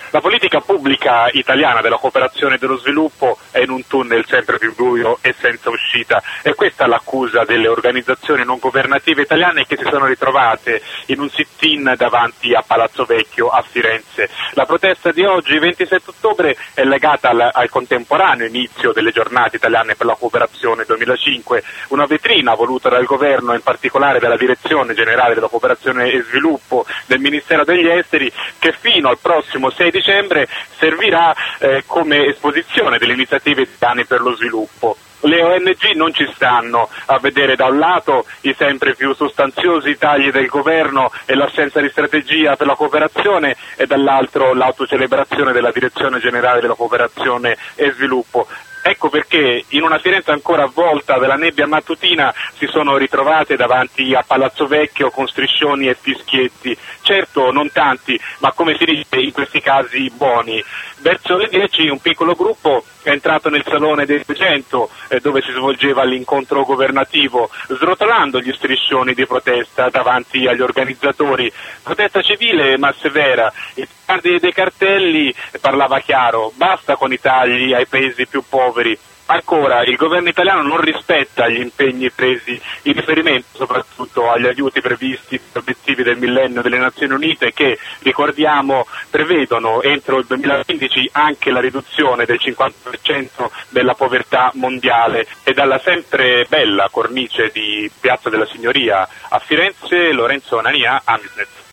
La politica pubblica italiana della cooperazione e dello sviluppo è in un tunnel sempre più buio e senza uscita, e questa è l'accusa delle organizzazioni non governative italiane che si sono ritrovate in un sit-in davanti a Palazzo Vecchio a Firenze. La protesta di oggi, 27 ottobre, è legata al contemporaneo inizio delle giornate italiane per la cooperazione 2005, una vetrina voluta dal governo, in particolare dalla Direzione Generale della Cooperazione e Sviluppo del Ministero degli Esteri, che fino al prossimo 6 dicembre servirà come esposizione delle iniziative italiane per lo sviluppo. Le ONG non ci stanno a vedere da un lato i sempre più sostanziosi tagli del governo e l'assenza di strategia per la cooperazione e dall'altro l'autocelebrazione della Direzione Generale della Cooperazione e Sviluppo. Ecco perché in una Firenze ancora avvolta dalla nebbia mattutina si sono ritrovate davanti a Palazzo Vecchio con striscioni e fischietti, certo non tanti, ma come si dice in questi casi buoni. Verso le 10 un piccolo gruppo è entrato nel salone del 200 dove si svolgeva l'incontro governativo, srotolando gli striscioni di protesta davanti agli organizzatori. Protesta civile ma severa. Il tardi dei cartelli parlava chiaro: basta con i tagli ai paesi più poveri. Ancora, il governo italiano non rispetta gli impegni presi in riferimento soprattutto agli aiuti previsti per obiettivi del millennio delle Nazioni Unite che, ricordiamo, prevedono entro il 2015 anche la riduzione del 50% della povertà mondiale. E dalla sempre bella cornice di Piazza della Signoria a Firenze, Lorenzo Nania, Amisnet.